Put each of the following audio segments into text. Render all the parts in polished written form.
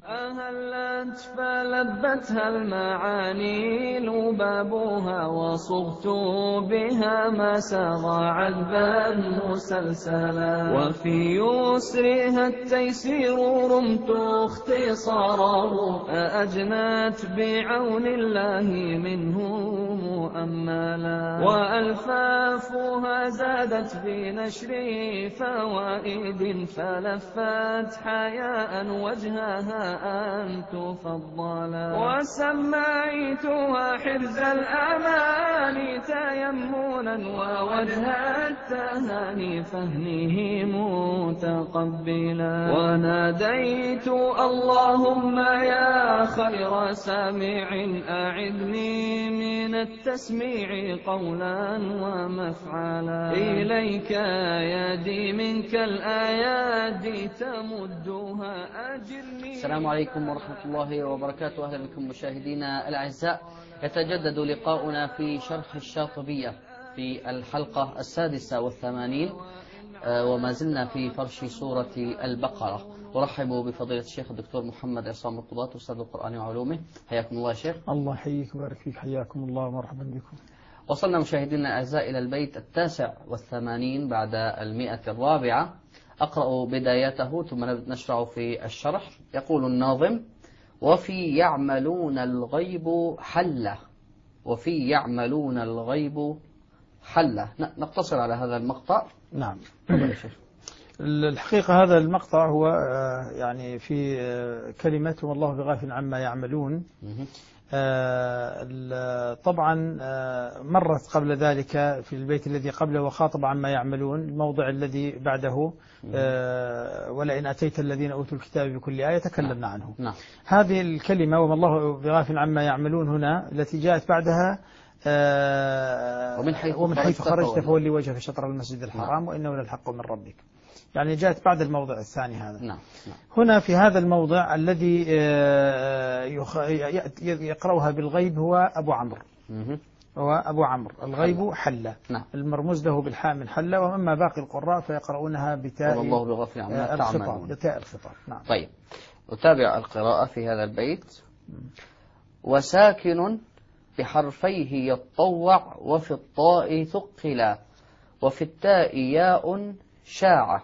أهلت فلبتها المعاني لبابها وصغت بها ما سرى عذبا مسلسلا وفي يسرها التيسير رمت اختصاره أجنت بعون الله منه مؤملا وألفافها زادت في نشر فوائد فلفت حياء وجهها أن تفضلا وسميتها حرز الأمان تيمنا ووجه التهاني فهنه متقبلا وناديت اللهم يا خير سامع أعذني من التسميع قولا ومفعلا إليك يدي منك الآيات تمدها أجرني. السلام عليكم ورحمة الله وبركاته. أهلا بكم مشاهدينا الأعزاء. يتجدد لقاؤنا في شرح الشاطبية في الحلقة 86 وما زلنا في فرش سورة البقرة. أرحب بفضيلة الشيخ الدكتور محمد عصام القضاة أستاذ القرآن وعلومه. حياكم الله يا شيخ. الله يحييك ويبارك فيك. حياكم الله ومرحبا بكم. وصلنا مشاهدينا الأعزاء إلى البيت 89 بعد 104. أقرأ بدايته ثم نشرع في الشرح. يقول الناظم: وفي يعملون الغيب حلة. وفي يعملون الغيب حلة. نقتصر على هذا المقطع. نعم. الحقيقة هذا المقطع هو يعني في كلمة والله بغافل عما يعملون. طبعا مرت قبل ذلك في البيت الذي قبله وخاطب عما يعملون، الموضع الذي بعده ولئن أتيت الذين أوتوا الكتاب بكل آية تكلمنا عنه. نعم. هذه الكلمة وما الله بغافل عما يعملون هنا التي جاءت بعدها ومن حيث خرجت فولي وجهك شطر المسجد الحرام وإنه للحق من ربك، يعني جاءت بعد الموضع الثاني هذا. نعم. هنا في هذا الموضع الذي يقرأها بالغيب هو أبو عمرو. هو أبو عمرو الغيب حلة. نعم. المرموز له بالحاء من حلة، وأما باقي القراء فيقرؤونها بتاء والله بغافل عما تعملون. بتاء الخطاب. نعم. طيب، أتابع القراءة في هذا البيت. وساكن بحرفيه يطوع وفي الطاء ثقلا وفي التاء ياء شاعة.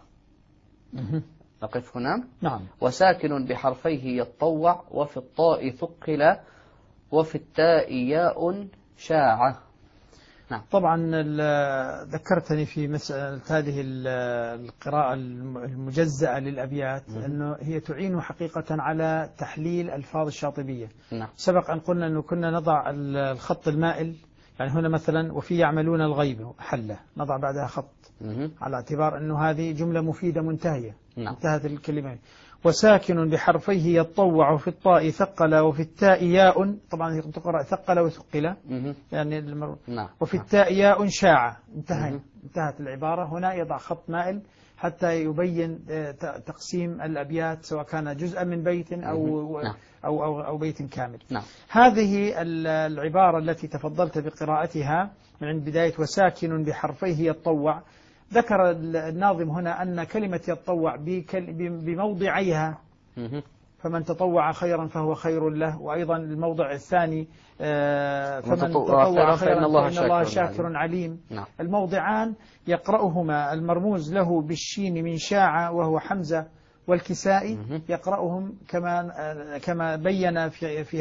نقف هنا. نعم. وساكن بحرفيه يطوع وفي الطاء ثقلا وفي التاء ياء شاعة. نعم. طبعا ذكرتني في مسألة هذه القراءة المجزأة للأبيات أنه هي تعين حقيقة على تحليل ألفاظ الشاطبية. نعم. سبق أن قلنا أنه كنا نضع الخط المائل، يعني هنا مثلا وفي يعملون الغيب حلة نضع بعدها خط على اعتبار أنه هذه جملة مفيدة منتهية. نعم. انتهت الكلمة. وساكن بحرفيه يطوع في الطاء ثقل وفي التاء ياء، طبعا تقرأ ثقل وثقل يعني نعم. وفي التاء ياء شاعة. انتهت العبارة. هنا يضع خط مائل حتى يبين تقسيم الأبيات سواء كان جزءا من بيت أو بيت كامل. نعم. هذه العبارة التي تفضلت بقراءتها من عند بداية وساكن بحرفيه يطوع، ذكر الناظم هنا أن كلمة يتطوع بموضعيها فمن تطوع خيرا فهو خير له، وأيضا الموضع الثاني فمن تطوع خيرا فإن الله شاكر عليم. نعم. الموضعان يقرأهما المرموز له بالشين من شاع وهو حمزة والكسائي، يقرأهم كما بين في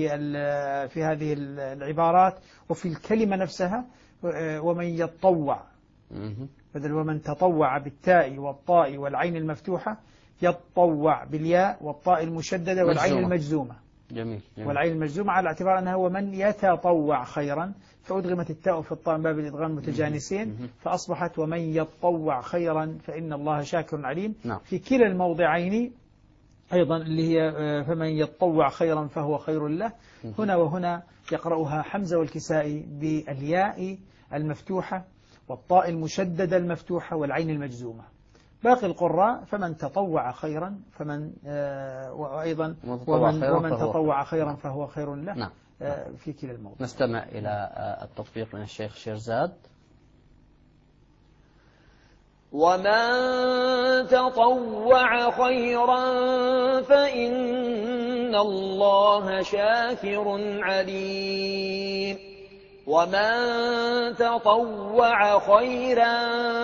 هذه العبارات وفي الكلمة نفسها. ومن يتطوع بدل ومن تطوع بالتاء والطاء والعين المفتوحة، يتطوع بالياء والطاء المشددة والعين المجزومة. جميل. والعين المجزومة على اعتبار أنها ومن يتطوع خيرا، فأدغمت التاء في الطاء من باب الإدغام متجانسين فأصبحت ومن يتطوع خيرا فإن الله شاكر عليم. نعم. في كلا الموضعين أيضا اللي هي فمن يتطوع خيرا فهو خير له، هنا وهنا يقرأها حمزة والكسائي بالياء المفتوحة والطاء المشددة المفتوحة والعين المجزومة. باقي القراء فمن تطوع خيرا وأيضا ومن تطوع خيرا فهو خير له. نعم. في كلا الموضوع. نستمع إلى التطبيق من الشيخ شيرزاد. ومن تطوع خيرا فإن الله شاكر عليم ومن تطوع خيرا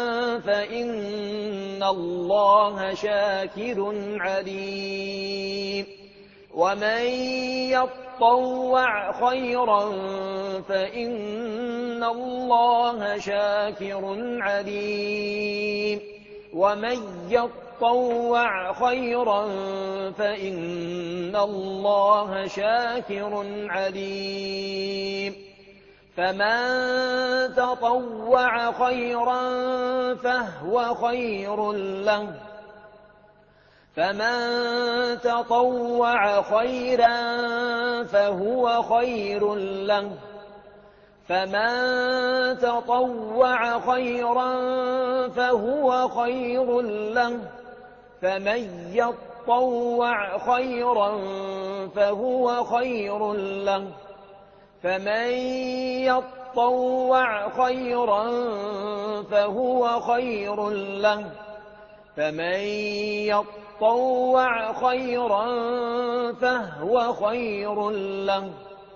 فإن الله شاكر عليم ومن يطوع خيرا فإن الله شاكر عليم ومن يطوع خيرا فإن الله شاكر عليم فمن تطوع خيرا فهو خير له فمن تطوع خيرا فهو خير له فمن تطوع خيرا فهو خير له فمن يطوع خيرا فهو خير له فمن يطوع خيرا فهو خير له فمن يطوع خيرا فهو خير له.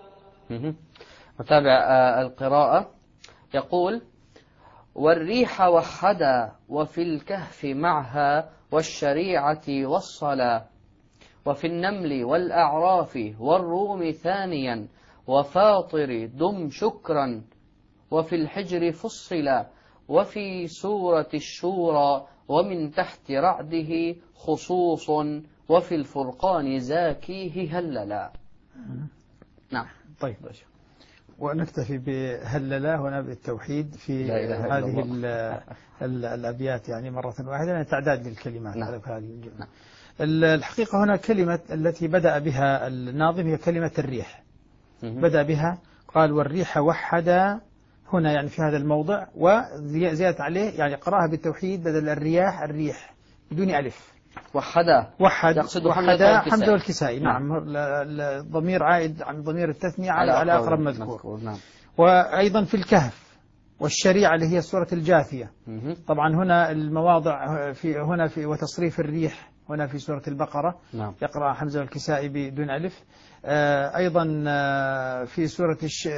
نتابع القراءة. يقول: والريح وحدا وفي الكهف معها والشريعة والصلاة وفي النمل والأعراف والروم ثانيا وفاطر دم شكرا وفي الحجر فصلا وفي سورة الشورى ومن تحت رعده خصوص وفي الفرقان زاكيه هللا. نعم. طيب ونكتفي بهللا هنا بالتوحيد في هذه الأبيات يعني مرة واحدة تعداد للكلمات. نعم. على هذه الجملة. نعم. الحقيقة هنا كلمة التي بدأ بها الناظم هي كلمة الريح. بدأ بها قال: والريح وحدا هنا يعني في هذا الموضع، وزيادة عليه يعني قرأها بالتوحيد بدل الرياح الريح بدون ألف. وحدا يقصد حمزة والكسائي. نعم. الضمير عائد عن ضمير التثنية على أقرب مذكور. نعم. وأيضا في الكهف والشريعة اللي هي سورة الجاثية. طبعا هنا المواضع في وتصريف الريح هنا في سورة البقرة. نعم. يقرأ حمزة والكسائي بدون ألف. أيضا في سورة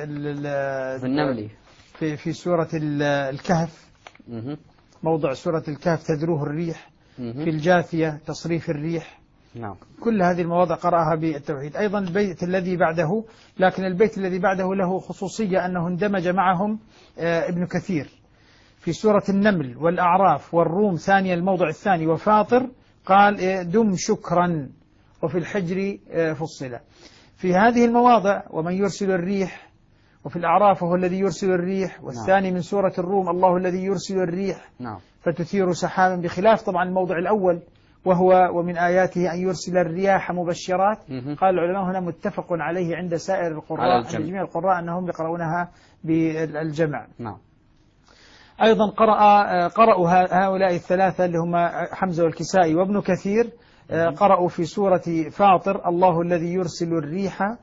في النمل في سورة الكهف موضع سورة الكهف تدروه الريح. في الجاثية تصريف الريح. نعم. كل هذه المواضع قرأها بالتوحيد. أيضا البيت الذي بعده، لكن البيت الذي بعده له خصوصية أنه اندمج معهم ابن كثير في سورة النمل والأعراف والروم ثانية الموضع الثاني وفاطر قال دم شكرا وفي الحجر فصلا. في هذه المواضع ومن يرسل الريح، وفي الأعراف وهو الذي يرسل الريح، والثاني من سورة الروم الله الذي يرسل الريح فتثير سحابا، بخلاف طبعا الموضع الأول وهو ومن آياته أن يرسل الرياح مبشرات. قال العلماء هنا متفق عليه عند سائر القراء، عند جميع القراء أنهم يقرؤونها بالجمع. نعم. أيضا قرأوا هؤلاء الثلاثة اللي هم حمزة والكسائي وابن كثير، قرأوا في سورة فاطر الله الذي يرسل الريح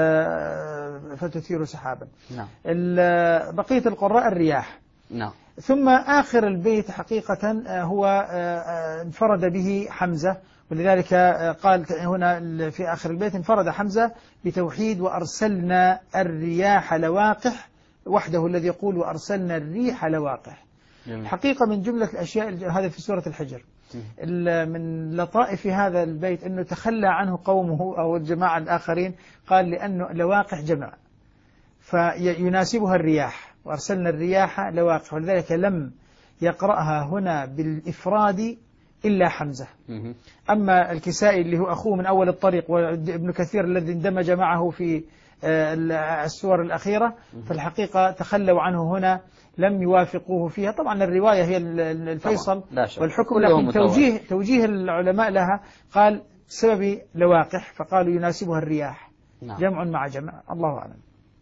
فتثير سحابا. نعم. بقية القراء الرياح. نعم. ثم آخر البيت حقيقة هو انفرد به حمزة، ولذلك قال هنا في آخر البيت انفرد حمزة بتوحيد وأرسلنا الرياح لواقح وحده الذي يقول وأرسلنا الريح لواقح. حقيقة من جملة الأشياء هذا في سورة الحجر. من لطائف هذا البيت أنه تخلى عنه قومه أو الجماعة الآخرين، قال لأنه لواقح جمع فيناسبها الرياح وأرسلنا الرياح لواقح، ولذلك لم يقرأها هنا بالإفراد إلا حمزة. أما الكسائي اللي هو أخوه من أول الطريق وابن كثير الذي اندمج معه في السور الأخيرة فالحقيقة تخلوا عنه هنا، لم يوافقوه فيها. طبعا الرواية هي الفيصل والحكم، لكن توجيه العلماء لها قال بسبب لواقح فقالوا يناسبها الرياح. جمع مع جمع، الله أعلم.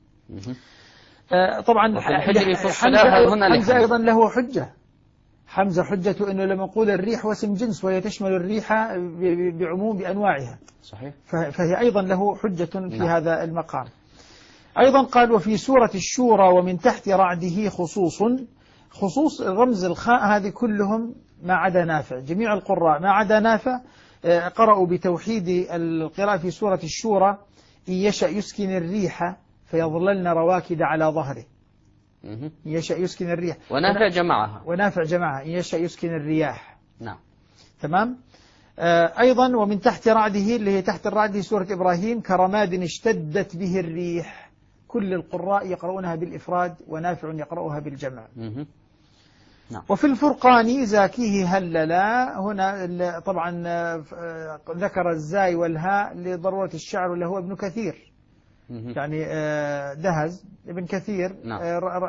طبعا حمزة أيضا له حجة. حمزة حجته أنه لما نقول الريح واسم جنس وهي تشمل الريح بعموم بأنواعها. صحيح. فهي أيضا له حجة في هذا المقام. أيضا قال وفي سورة الشورى ومن تحت رعده خصوص. خصوص رمز الخاء هذه كلهم ما عدا نافع، جميع القراء ما عدا نافع قرأوا بتوحيد القراءة في سورة الشورى: إن يشأ يسكن الريح فيظللن رواكد على ظهره. إن يشأ يسكن الريح، ونافع جمعها، ونافع جمعها إن يشأ يسكن الرياح. نعم. تمام. أيضا ومن تحت رعده، اللي هي تحت الرعد سورة إبراهيم: كرماد اشتدت به الريح. كل القراء يقرؤونها بالإفراد، ونافع يقرؤها بالجمع. نعم. وفي الفرقان: زاكيه هللا. هنا طبعا ذكر الزاي والهاء لضرورة الشعر، اللي هو ابن كثير، يعني دهز ابن كثير. نعم.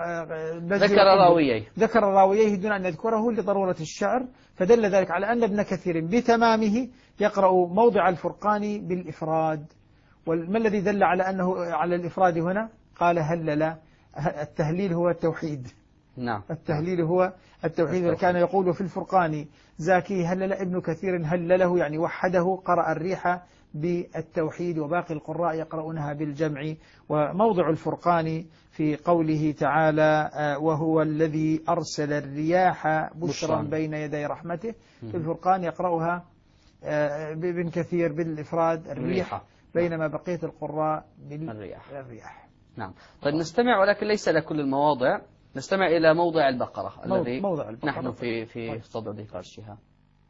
ذكر راويه دون أن يذكره لضرورة الشعر، فدل ذلك على أن ابن كثير بتمامه يقرأ موضع الفرقان بالإفراد. وما الذي دل على أنه على الإفراد هنا؟ قال هللا. التهليل هو التوحيد. نعم. التهليل هو التوحيد. كان يقول في الفرقان: زاكي هلل. ابن كثير هلله يعني وحده، قرأ الريح بالتوحيد، وباقي القراء يقرؤونها بالجمع. وموضع الفرقان في قوله تعالى: وهو الذي أرسل الرياح بشرا بين يدي رحمته. في الفرقان يقرأها ابن كثير بالإفراد الريح، بينما بقية القراء بالرياح. نعم. طيب نستمع، ولكن ليس لكل المواضع، نستمع إلى موضع البقرة الذي نحن في صدد فرشها.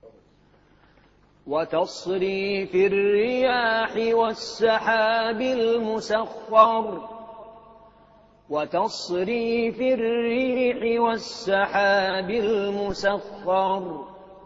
وتصريف الرياح والسحاب المسخر، وتصريف الريح والسحاب المسخر.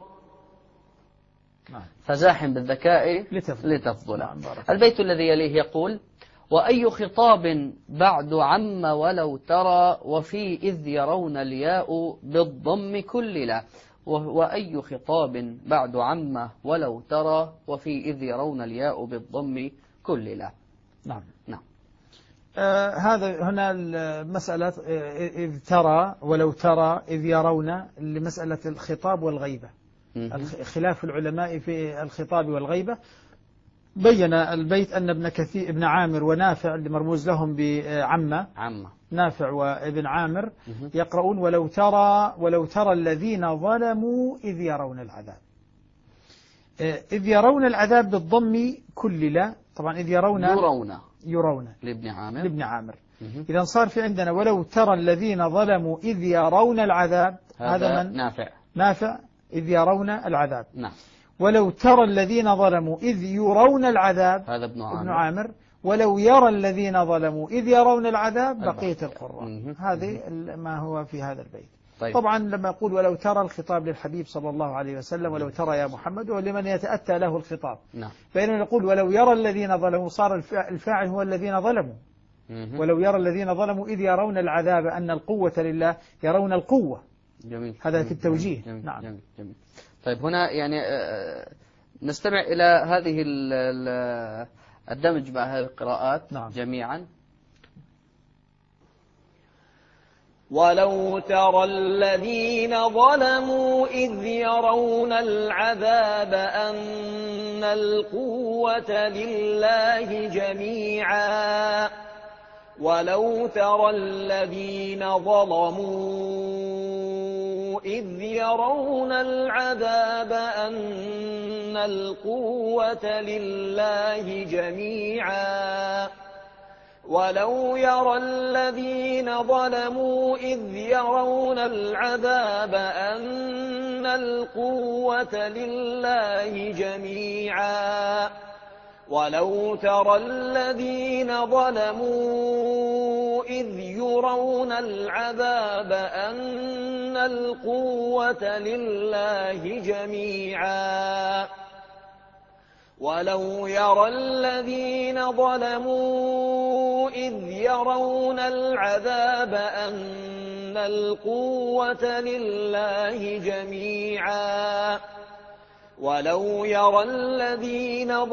فزاحم بالذكاء لتفضل. البيت الذي يليه يقول: وأي خطاب بعد عم ولو ترى، وفي إذ يرون الياء بالضم كللا. وأي خطاب بعد عم ولو ترى، وفي إذ يرون الياء بالضم كللا. نعم. نعم. هذا هنا المسألة إذ ترى ولو ترى إذ يرون، لمسألة الخطاب والغيبة، خلاف العلماء في الخطاب والغيبة. بين البيت أن ابن عامر ونافع اللي مرموز لهم بعمة، نافع وابن عامر يقرؤون: ولو ترى الذين ظلموا إذ يرون العذاب. إذ يرون العذاب بالضم كللا. طبعا إذ يرون لابن عامر. إذا صار في عندنا ولو ترى الذين ظلموا إذ يرون العذاب، هذا من نافع إذ يرون العذاب. نعم. ولو ترى الذين ظلموا إذ يرون العذاب، هذا ابن عامر. ولو يرى الذين ظلموا إذ يرون العذاب، بقية القراء. هذه ما هو في هذا البيت. طيب. طبعا لما يقول ولو ترى، الخطاب للحبيب صلى الله عليه وسلم: ولو ترى يا محمد، ولمن يتأتى له الخطاب. نعم. بينما نقول ولو يرى الذين ظلموا، صار الفاعل هو الذين ظلموا. ولو يرى الذين ظلموا إذ يرون العذاب، أن القوة لله، يرون القوة. جميل. هذا في التوجيه. جميل. نعم. جميل. طيب هنا يعني نستمع إلى هذه الدمج مع هذه القراءات. نعم. جميعا. ولو ترى الذين ظلموا إذ يرون العذاب أن القوة لله جميعا. ولو ترى الذين ظلموا إذ يرون العذاب أن القوة لله جميعا. ولو يرى الذين ظلموا إذ يرون العذاب أن القوة لله جميعا. ولو ترى الذين ظلموا إذ يرون العذاب أن القوة لله جميعا. ولو يرى الذين ظلموا إذ يرون العذاب أن القوة لله جميعا. ولو يرى الذين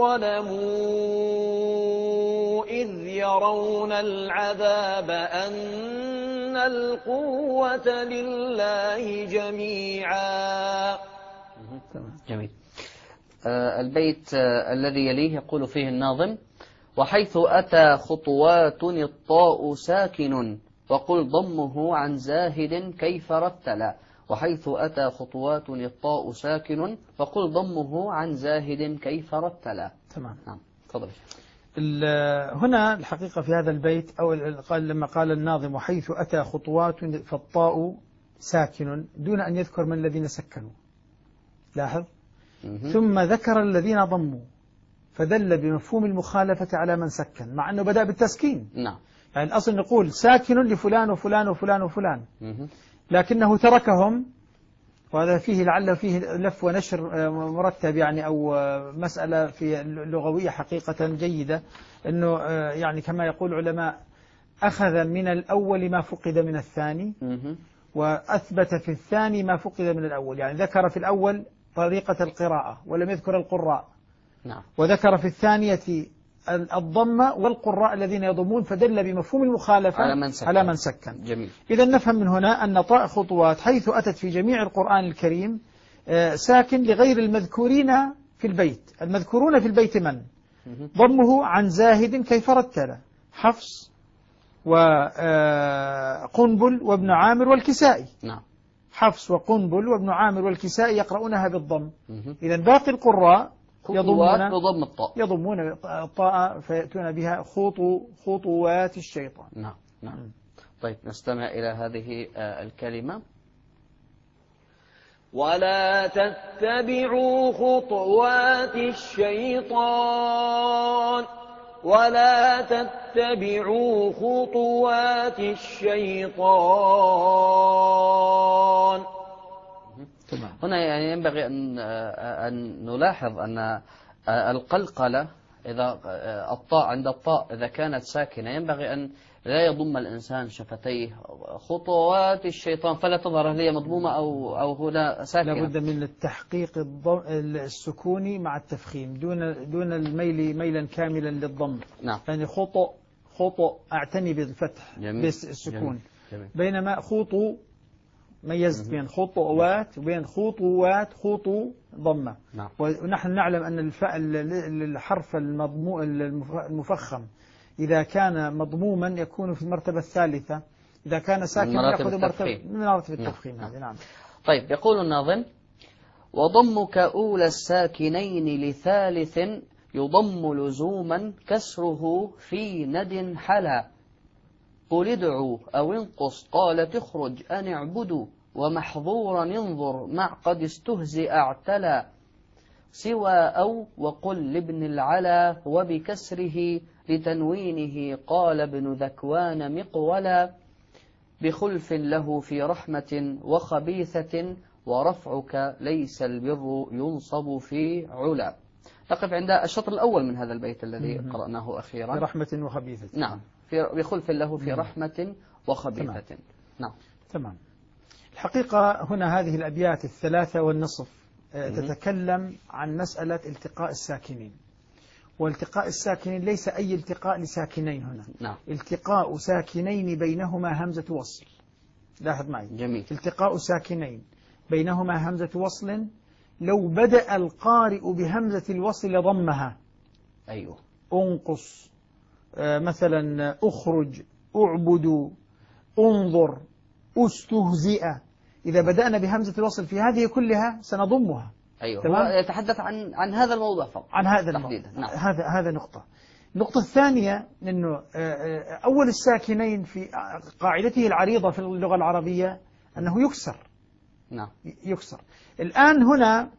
ظلموا إذ يرون العذاب أن القوة لله جميعا. جميل. البيت الذي يليه يقول فيه الناظم: وحيث أتى خطوات الطاء ساكن وقل ضمه عن زاهد كيف رتلا، وحيث أتى خطوات الطاء ساكن فقل ضمه عن زاهد كيف رتلا. تمام. نعم تفضل. هنا الحقيقة في هذا البيت أو لما قال الناظم وحيث أتى خطوات فالطاء ساكن دون أن يذكر من الذين سكنوا، لاحظ. ثم ذكر الذين ضموا فدل بمفهوم المخالفة على من سكن، مع أنه بدأ بالتسكين. نعم. يعني الأصل نقول ساكن لفلان وفلان وفلان وفلان، لكنه تركهم، وهذا فيه لعله فيه لف ونشر مرتب يعني، أو مسألة في اللغوية حقيقة جيدة، أنه يعني كما يقول العلماء أخذ من الأول ما فقد من الثاني، وأثبت في الثاني ما فقد من الأول. يعني ذكر في الأول طريقة القراءة ولم يذكر القراء. نعم. وذكر في الثانية الضمة والقراء الذين يضمون، فدل بمفهوم المخالفة على من سكن. جميل. إذا نفهم من هنا أن طاء خطوات حيث أتت في جميع القرآن الكريم ساكن لغير المذكورين في البيت. المذكورون في البيت من؟ ضمه عن زاهد كيف رتل، حفص وقنبل وابن عامر والكسائي. نعم. حفص وقنبل وابن عامر والكسائي يقرؤونها بالضم. إذا باقي القراء يضمون الطاء فيأتون بها خطوات الشيطان. نعم. نعم. طيب نستمع إلى هذه الكلمة. ولا تتبعوا خطوات الشيطان، ولا تتبعوا خطوات الشيطان. هنا يعني ينبغي أن نلاحظ أن القلقلة إذا الطاء عند الطاء إذا كانت ساكنة ينبغي أن لا يضم الإنسان شفتيه خطوات الشيطان فلا تظهر هي مضمومة أو هنا ساكنة. لابد من التحقيق السكوني مع التفخيم دون الميل ميلا كاملا للضم. نعم. يعني خطو أعتني بالفتح بالسكون. جميل. بينما خطو ميزت بين خطوات وبين خطوات ضمة. نعم. ونحن نعلم أن الحرف المفخم إذا كان مضموما يكون في المرتبة الثالثة، إذا كان ساكنا يأخذ مرتبة من مراتب التفخيم. نعم. طيب يقول الناظم وضمك أولى الساكنين لثالث يضم لزوما كسره في ند حلا، قل ادعوا أو انقص قال تخرج أن اعبدوا، ومحظورا انظر مع قد استهزئ اعتلى، سوى أو وقل لابن العلا وبكسره لتنوينه قال ابن ذكوان مقولا، بخلف له في رحمة وخبيثة ورفعك ليس البر ينصب في علا. نقف عند الشطر الأول من هذا البيت الذي قرأناه أخيرا. في رحمة وخبيثة. نعم. بخلف له في رحمة وخبيثة. نعم. تمام. الحقيقة هنا هذه الأبيات 3.5 تتكلم عن مسألة التقاء الساكنين، والتقاء الساكنين ليس أي التقاء لساكنين هنا. نعم. التقاء ساكنين بينهما همزة وصل. لاحظ معي. جميل. التقاء ساكنين بينهما همزة وصل، لو بدأ القارئ بهمزة الوصل لضمها. أيوه. انقص مثلا، اخرج، اعبد، انظر، استهزئ، إذا بدأنا بهمزة الوصل في هذه كلها سنضمها. أيوه. هو يتحدث عن هذا الموضوع فقط. عن هذا الموضوع. نعم. هذا نقطة. النقطة الثانية أنه أول الساكنين في قاعدته العريضة في اللغة العربية أنه يكسر. نعم. يكسر. الآن هنا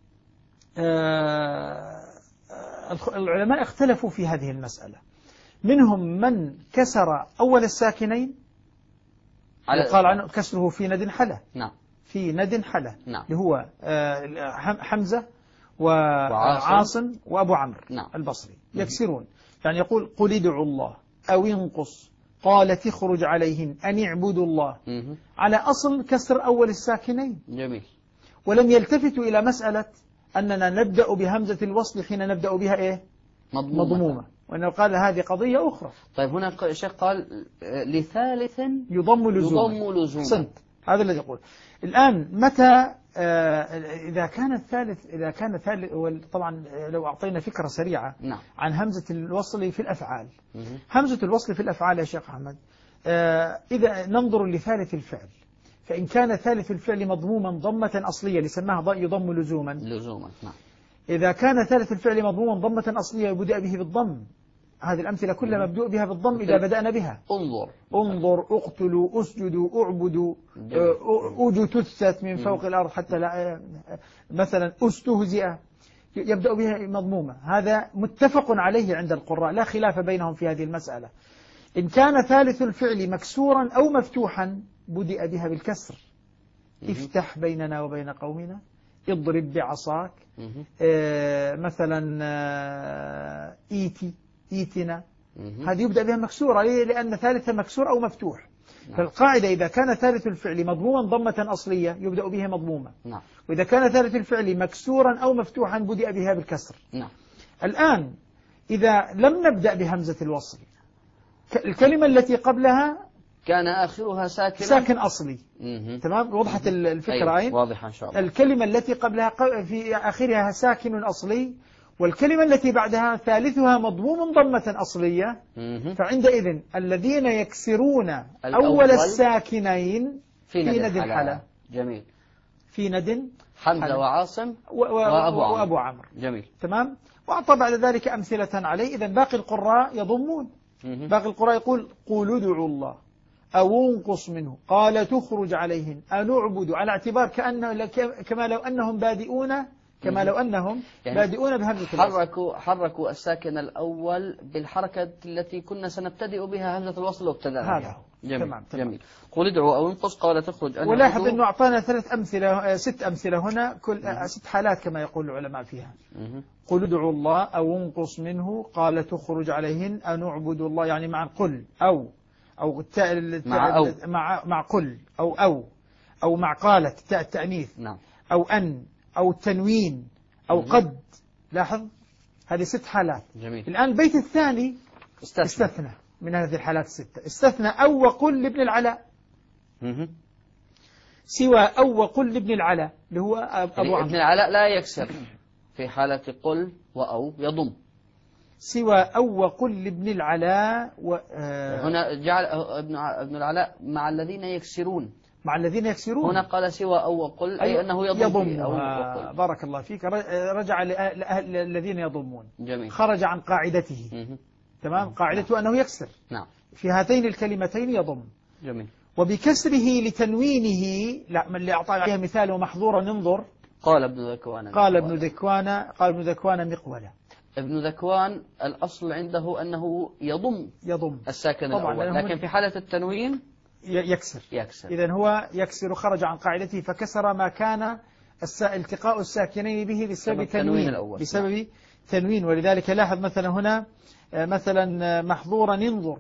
العلماء اختلفوا في هذه المسألة، منهم من كسر أول الساكنين قال عنه كسره في ند حلة. نعم. في ند حلة. نعم. اللي هو حمزة وعاصم وأبو عمرو. نعم. البصري يكسرون، يعني يقول قل ادعوا الله أو انقص قال تخرج عليهن أن اعبدوا الله، على أصل كسر أول الساكنين. جميل. ولم يلتفتوا إلى مسألة أننا نبدأ بهمزة الوصل حين نبدأ بها إيه؟ مضمومة. وأنه قال هذه قضية أخرى. طيب هنا الشيخ قال لثالث يضم لزوما. صنت. هذا الذي يقول. الآن متى إذا كان الثالث طبعا لو أعطينا فكرة سريعة. نعم. عن همزة الوصل في الأفعال. همزة الوصل في الأفعال يا شيخ أحمد إذا ننظر لثالث الفعل، فإن كان ثالث الفعل مضموما ضمة أصلية لسماها يضم لزوما. نعم. إذا كان ثالث الفعل مضموما ضمة أصلية بدأ به بالضم، هذه الأمثلة كلها مبدوء بها بالضم إذا بدأنا بها. انظر، اقتلوا، اسجدوا، اعبدوا، اجتثت من فوق الأرض، حتى لا مثلا استهزئ يبدأ بها مضمومة. هذا متفق عليه عند القراء، لا خلاف بينهم في هذه المسألة. إن كان ثالث الفعل مكسورا أو مفتوحا بدأ بها بالكسر. افتح بيننا وبين قومنا، اضرب بعصاك، مثلا ايتنا، هذه يبدأ بها مكسورة لأن ثالثها مكسور أو مفتوح. فالقاعدة إذا كان ثالث الفعل مضموما ضمة أصلية يبدأ بها مضمومة، وإذا كان ثالث الفعل مكسورا أو مفتوحا بدأ بها بالكسر. الآن إذا لم نبدأ بهمزة الوصل، الكلمة التي قبلها كان آخرها ساكن أصلي. تمام، وضحت الفكرة. أيوة. واضحة إن شاء الله. الكلمة التي قبلها في آخرها ساكن أصلي، والكلمة التي بعدها ثالثها مضموم ضمة أصلية، فعندئذ الذين يكسرون أول الساكنين في ند الحلا. جميل. في ند حمزة وعاصم وأبو عمرو. جميل. تمام. وأعطى بعد ذلك أمثلة عليه. إذن باقي القراء يضمون. باقي القراء يقول قولوا ادعوا الله أو انقص منه، قال تخرج عليهن أنعبد، على اعتبار كما لو أنهم بادئون، كما لو أنهم بادئون بهمزة الوصل. حركوا الساكن الأول بالحركة التي كنا سنبتدئ بها همزة الوصل وابتدأنا بها. جميل. قل ادعوا أو انقص، قال تخرج. ولاحظ أنه أعطانا 6 أمثلة هنا، كل 6 حالات كما يقول العلماء فيها. قل ادعوا الله أو انقص منه، قال تخرج عليهن أنعبد الله، يعني مع قل أو مع قل أو مع قالت تاء التأنيث، أو أن أو التنوين أو قد. لاحظ هذه 6 حالات. جميل. الآن البيت الثاني استثنى من هذه الحالات 6، استثنى أو وقل لابن العلاء، سوى أو وقل لابن العلاء اللي هو أبو عمرو. ابن العلاء لا يكسر في حالة قل وأو، يضم. سوى أو وقل لابن العلاء هنا جعل ابن العلاء مع الذين يكسرون. هنا قال سوى أو وقل، أي أنه يضم. بارك الله فيك. رجع الذين يضمون. جميل. خرج عن قاعدته. تمام. قاعدته أنه يكسر. في هاتين الكلمتين يضم. جميل. وبكسره لتنوينه، لا من اللي أعطى عليها مثال ومحظورا ننظر. قال ابن ذكوان مقولة. ابن ذكوان الأصل عنده أنه يضم الساكن الأول، لكن في حالة التنوين يكسر. إذن هو يكسر، خرج عن قاعدته فكسر ما كان التقاء الساكنين به بسبب تنوين. ولذلك لاحظ مثلا هنا مثلا محظورا ينظر.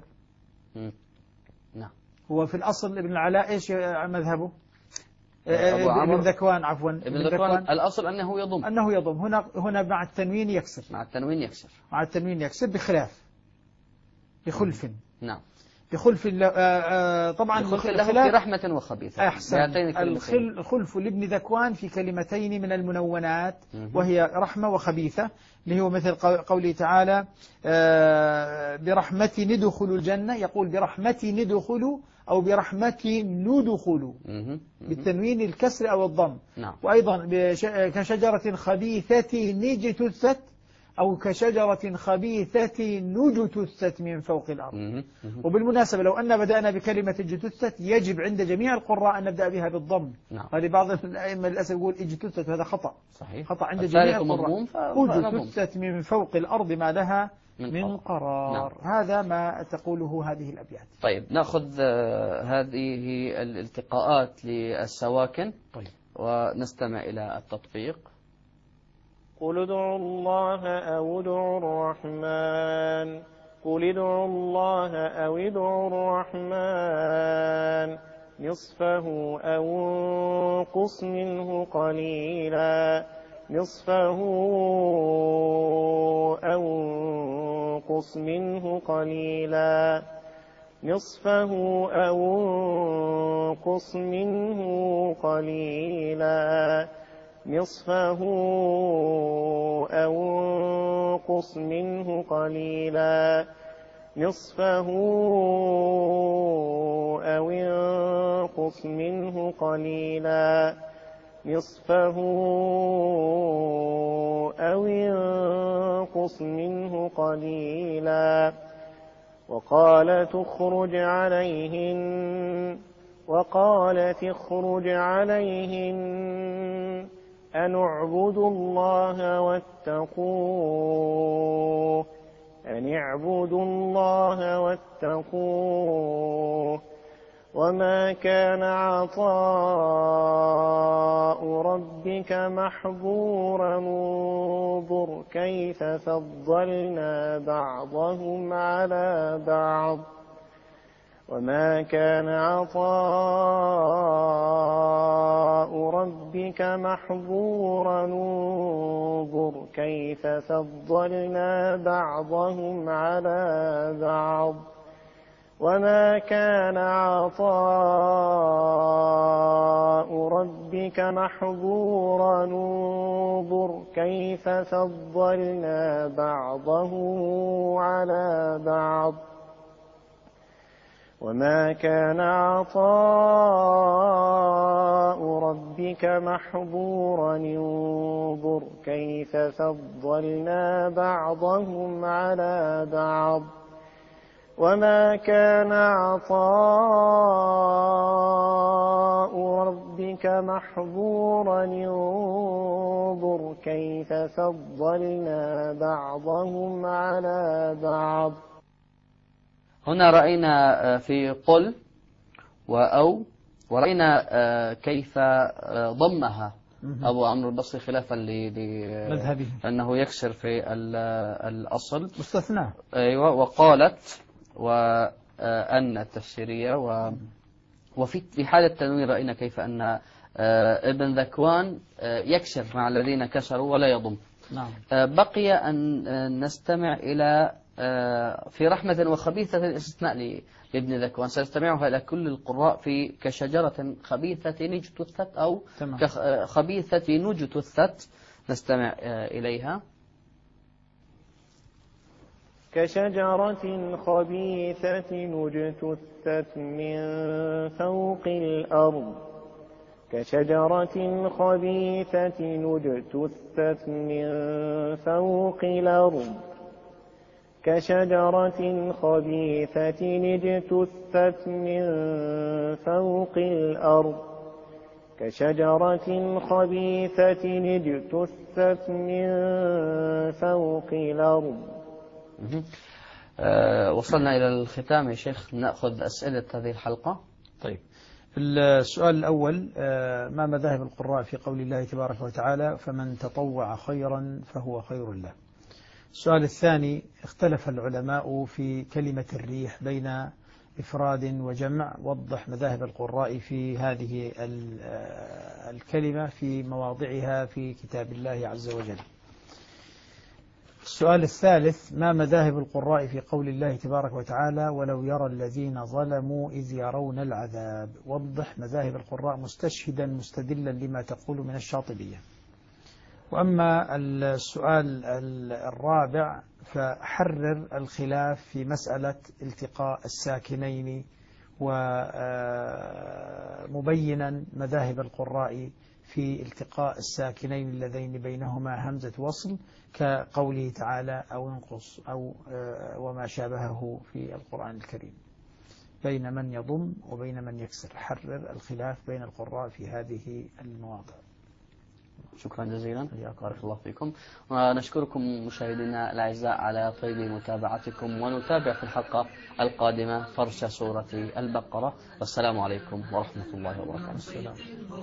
هو في الأصل ابن العلاء إيش مذهبه؟ ابن ذكوان ابن ذكوان الأصل أنه يضم. هنا مع التنوين يكسر. بخلاف بخلف. بخلف طبعا بخلف له في رحمة وخبيثة. أحسن. الخلف لابن ذكوان في كلمتين من المنونات، وهي رحمة وخبيثة، اللي هو مثل قوله تعالى برحمتي ندخل الجنة، يقول برحمتي ندخل أو برحمتي ندخل، بالتنوين الكسر أو الضم. وأيضا كشجرة خبيثة نجتثت، أو كشجرة خبيثة نجتثت من فوق الأرض. وبالمناسبة لو أن بدأنا بكلمة اجتثت يجب عند جميع القراء أن نبدأ بها بالضم. هذه بعض الأئمة للأسف يقول اجتثت، هذا خطأ. صحيح. خطأ عند جميع القراء. اجتثت من فوق الأرض ما لها من قرار. هذا ما تقوله هذه الأبيات. طيب نأخذ هذه الالتقاءات للسواكن. طيب. ونستمع إلى التطبيق. قل ادعوا الله أو ادعوا الرحمن، قل ادعوا الله أو ادعوا الرحمن، نصفه أو انقص منه قليلا، نصفه أو انقص منه قليلا، نصفه أو انقص منه قليلا، نصفه أو انقص منه قليلا، نصفه أو انقص منه قليلا نصفه أو انقص منه قليلا وقالت اخرج عليهن أن اعبدوا الله واتقوه وما كان عطاء ربك محظورا انظر كيف فضلنا بعضهم على بعض وما كان عطاء ربك محظورا انظر كيف فضلنا بعضهم على بعض وما كان عطاء ربك محظورا انظر كيف فضلنا بعضهم على بعض وما كان عطاء ربك محظورا انظر كيف فضلنا بعضهم على بعض وما كان عطاء ربك محظورا انظر كيف فضلنا بعضهم على بعض. هنا رأينا في قل وأو، ورأينا كيف ضمها أبو عمرو البصري خلافا مذهبه أنه يكسر في الأصل مستثنى. أيوة. وقالت وأن التفسيرية وفي حالة التنوين رأينا كيف أن ابن ذكوان يكسر مع الذين كسروا ولا يضم. نعم. بقي أن نستمع إلى في رحمة وخبيثة استثناء لابن ذكوان، سنستمعها إلى كل القراء في كشجرة خبيثة اجتثت أو كخبيثة نجتثت، نستمع إليها. كشجرة خبيثة اجتثت من فوق الأرض كشجرة خبيثة اجتثت من فوق الأرض كشجرة خبيثة اجتثت من فوق الأرض كشجرة خبيثة اجتثت من فوق الأرض. وصلنا إلى الختام يا شيخ، نأخذ أسئلة هذه الحلقة. طيب، السؤال الأول: ما مذاهب القراء في قول الله تبارك وتعالى فمن تطوع خيرا فهو خير له؟ السؤال الثاني: اختلف العلماء في كلمة الريح بين إفراد وجمع، وضح مذاهب القراء في هذه الكلمة في مواضعها في كتاب الله عز وجل. السؤال الثالث: ما مذاهب القراء في قول الله تبارك وتعالى ولو يرى الذين ظلموا إذ يرون العذاب، وضح مذاهب القراء مستشهدا مستدلا لما تقول من الشاطبية. وأما السؤال الرابع فحرر الخلاف في مسألة التقاء الساكنين، ومبينا مذاهب القراء في التقاء الساكنين اللذين بينهما همزة وصل كقوله تعالى أو انقص أو وما شابهه في القرآن الكريم، بين من يضم وبين من يكسر. حرر الخلاف بين القراء في هذه المواضع. شكرا جزيلا، بارك الله فيكم، ونشكركم مشاهدينا الأعزاء على طيب متابعتكم، ونتابع في الحلقة القادمة فرش سورة البقرة، والسلام عليكم ورحمة الله وبركاته.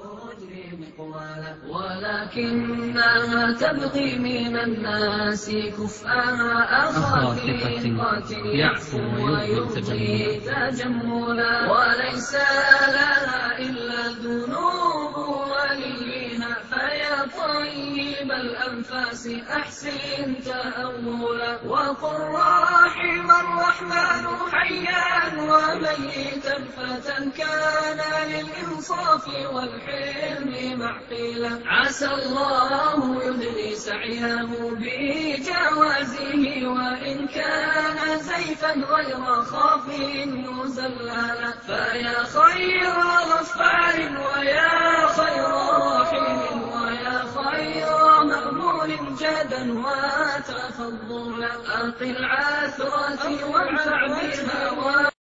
ولكنها تبغي من الناس كفءها أخاطئة يعفو ويبغي تجملا، وليس لها إلا الذنوب وليها فيا طيب الأنفاس أحسن تأولا، وقل رحم الرحمن حيا وميتا فتى كان للإنصاف والحلم معقلا، عسى الله يدني سعيه بجوازه وإن كان زيفا غير خافي مزللا فيا خير غفار ويا خير رحيم ويا خير مأمول جدا وتفضلا أقل عثرتي وانفع